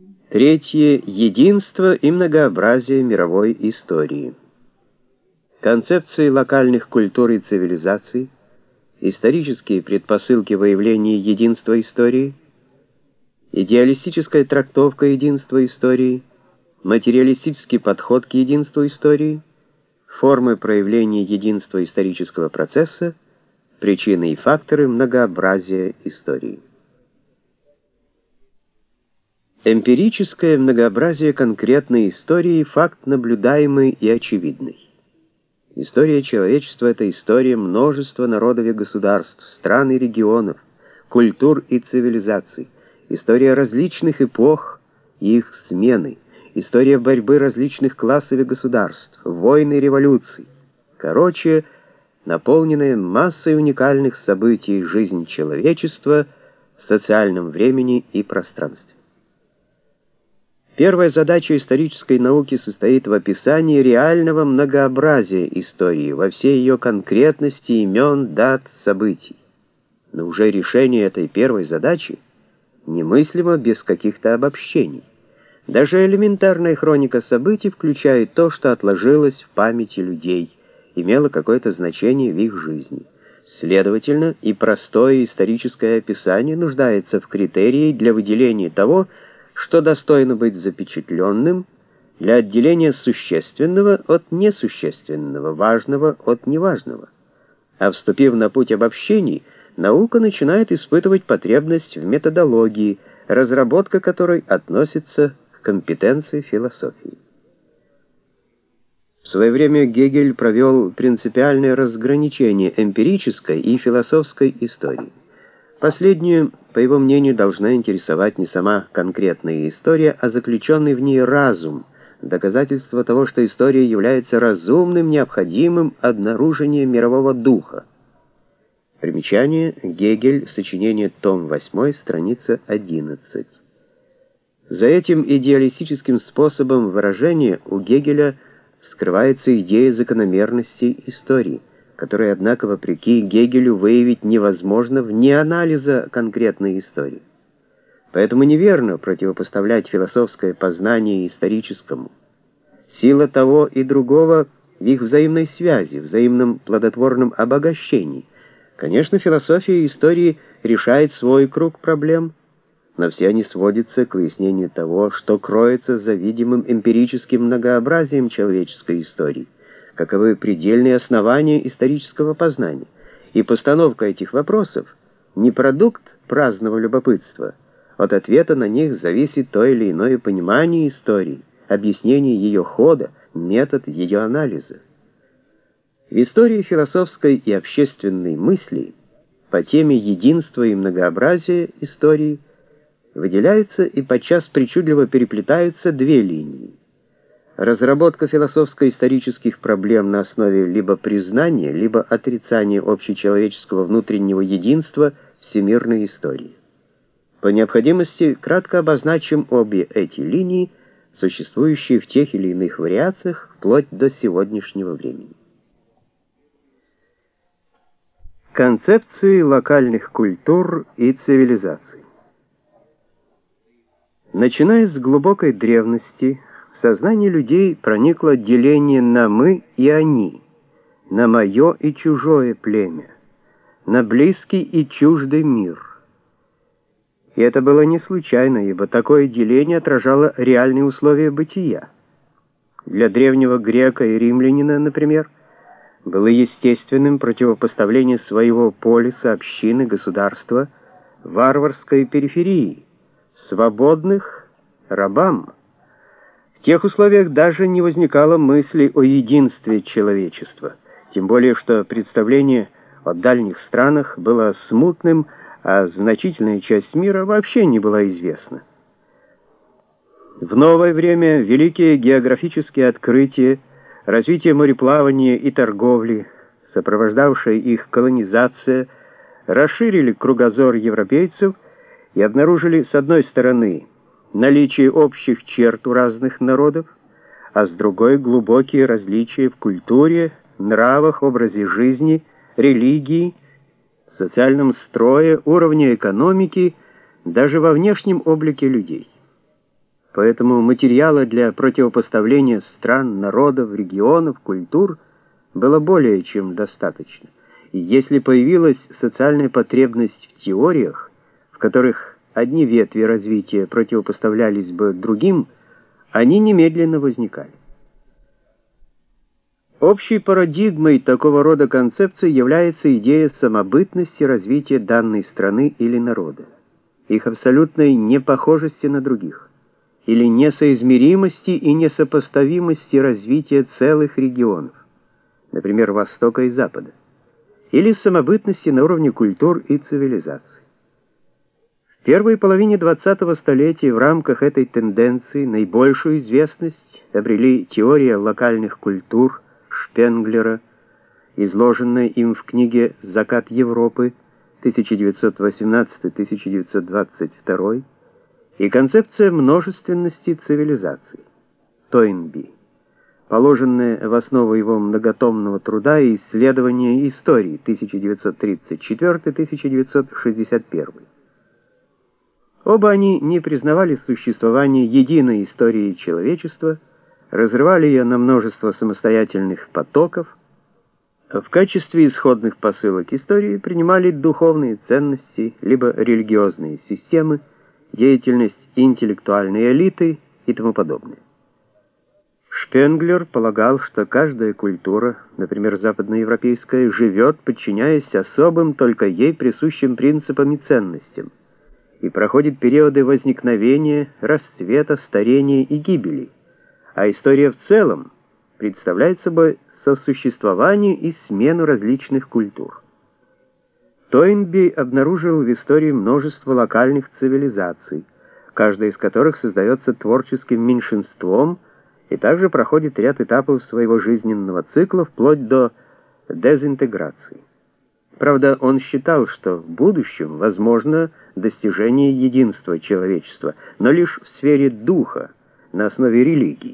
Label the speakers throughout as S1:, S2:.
S1: Третье. Единство и многообразие мировой истории. Концепции локальных культур и цивилизаций, исторические предпосылки выявления единства истории, идеалистическая трактовка единства истории, материалистический подход к единству истории, формы проявления единства исторического процесса, причины и факторы многообразия истории. Эмпирическое многообразие конкретной истории — факт наблюдаемый и очевидный. История человечества — это история множества народов и государств, стран и регионов, культур и цивилизаций, история различных эпох и их смены, история борьбы различных классов и государств, войн и революций. Короче, наполненная массой уникальных событий жизнь человечества в социальном времени и пространстве. Первая задача исторической науки состоит в описании реального многообразия истории во всей ее конкретности имен, дат, событий. Но уже решение этой первой задачи немыслимо без каких-то обобщений. Даже элементарная хроника событий включает то, что отложилось в памяти людей, имело какое-то значение в их жизни. Следовательно, и простое историческое описание нуждается в критерии для выделения того, что достойно быть запечатленным, для отделения существенного от несущественного, важного от неважного. А вступив на путь обобщений, наука начинает испытывать потребность в методологии, разработка которой относится к компетенции философии. В свое время Гегель провел принципиальное разграничение эмпирической и философской истории. Последнюю, по его мнению, должна интересовать не сама конкретная история, а заключенный в ней разум, доказательство того, что история является разумным, необходимым обнаружением мирового духа. Примечание. Гегель. Сочинение. Том 8. Страница 11. За этим идеалистическим способом выражения у Гегеля скрывается идея закономерности истории, которые, однако, вопреки Гегелю, выявить невозможно вне анализа конкретной истории. Поэтому неверно противопоставлять философское познание историческому. Сила того и другого в их взаимной связи, взаимном плодотворном обогащении. Конечно, философия истории решает свой круг проблем, но все они сводятся к выяснению того, что кроется за видимым эмпирическим многообразием человеческой истории, каковы предельные основания исторического познания. И постановка этих вопросов не продукт праздного любопытства. От ответа на них зависит то или иное понимание истории, объяснение ее хода, метод ее анализа. В истории философской и общественной мысли по теме единства и многообразия истории выделяются и подчас причудливо переплетаются две линии. Разработка философско-исторических проблем на основе либо признания, либо отрицания общечеловеческого внутреннего единства всемирной истории. По необходимости кратко обозначим обе эти линии, существующие в тех или иных вариациях вплоть до сегодняшнего времени. Концепции локальных культур и цивилизаций. Начиная с глубокой древности, в сознание людей проникло деление на «мы» и «они», на «моё» и «чужое» племя, на близкий и чуждый мир. И это было не случайно, ибо такое деление отражало реальные условия бытия. Для древнего грека и римлянина, например, было естественным противопоставление своего полиса, общины, государства, варварской периферии, свободных рабам. В тех условиях даже не возникало мысли о единстве человечества, тем более что представление о дальних странах было смутным, а значительная часть мира вообще не была известна. В новое время великие географические открытия, развитие мореплавания и торговли, сопровождавшая их колонизация, расширили кругозор европейцев и обнаружили, с одной стороны, наличие общих черт у разных народов, а с другой — глубокие различия в культуре, нравах, образе жизни, религии, социальном строе, уровне экономики, даже во внешнем облике людей. Поэтому материала для противопоставления стран, народов, регионов, культур было более чем достаточно. И если появилась социальная потребность в теориях, в которых одни ветви развития противопоставлялись бы другим, они немедленно возникали. Общей парадигмой такого рода концепций является идея самобытности развития данной страны или народа, их абсолютной непохожести на других, или несоизмеримости и несопоставимости развития целых регионов, например, Востока и Запада, или самобытности на уровне культур и цивилизаций. В первой половине 20-го столетия в рамках этой тенденции наибольшую известность обрели теория локальных культур Шпенглера, изложенная им в книге «Закат Европы» 1918-1922, и концепция множественности цивилизаций Тойнби, положенная в основу его многотомного труда и исследования истории 1934-1961. Оба они не признавали существование единой истории человечества, разрывали ее на множество самостоятельных потоков, а в качестве исходных посылок истории принимали духовные ценности, либо религиозные системы, деятельность интеллектуальной элиты и тому подобное. Шпенглер полагал, что каждая культура, например, западноевропейская, живет, подчиняясь особым, только ей присущим принципам и ценностям, и проходит периоды возникновения, расцвета, старения и гибели, а история в целом представляет собой сосуществование и смену различных культур. Тойнби обнаружил в истории множество локальных цивилизаций, каждая из которых создается творческим меньшинством и также проходит ряд этапов своего жизненного цикла вплоть до дезинтеграции. Правда, он считал, что в будущем возможно достижение единства человечества, но лишь в сфере духа, на основе религии.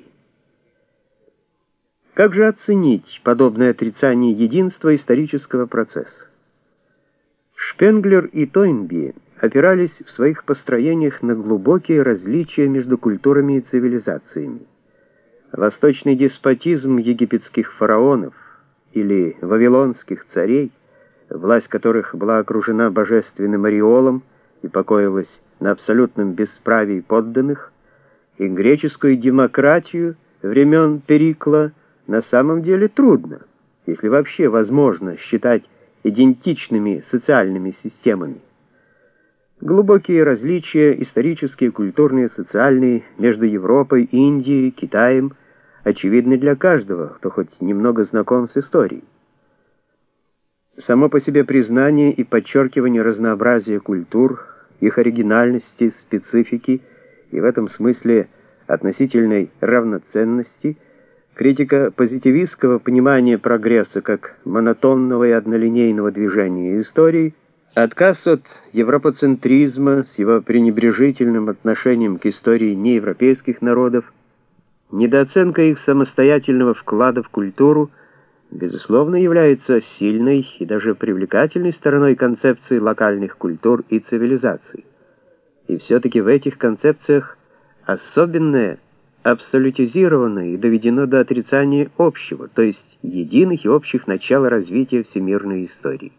S1: Как же оценить подобное отрицание единства исторического процесса? Шпенглер и Тойнби опирались в своих построениях на глубокие различия между культурами и цивилизациями. Восточный деспотизм египетских фараонов или вавилонских царей, власть которых была окружена божественным ореолом и покоилась на абсолютном бесправии подданных, и греческую демократию времен Перикла на самом деле трудно, если вообще возможно считать идентичными социальными системами. Глубокие различия исторические, культурные, социальные между Европой, Индией, Китаем очевидны для каждого, кто хоть немного знаком с историей. Само по себе признание и подчеркивание разнообразия культур, их оригинальности, специфики и в этом смысле относительной равноценности, критика позитивистского понимания прогресса как монотонного и однолинейного движения истории, отказ от европоцентризма с его пренебрежительным отношением к истории неевропейских народов, недооценка их самостоятельного вклада в культуру, безусловно, является сильной и даже привлекательной стороной концепции локальных культур и цивилизаций. И все-таки в этих концепциях особенное абсолютизировано и доведено до отрицания общего, то есть единых и общих начал развития всемирной истории.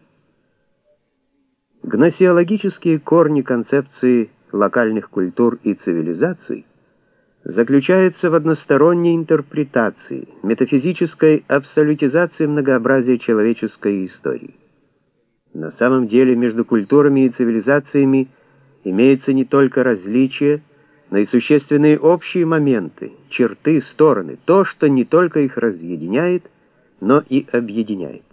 S1: Гносеологические корни концепции локальных культур и цивилизаций заключаются в односторонней интерпретации, метафизической абсолютизации многообразия человеческой истории. На самом деле между культурами и цивилизациями имеются не только различия, но и существенные общие моменты, черты, стороны, то, что не только их разъединяет, но и объединяет.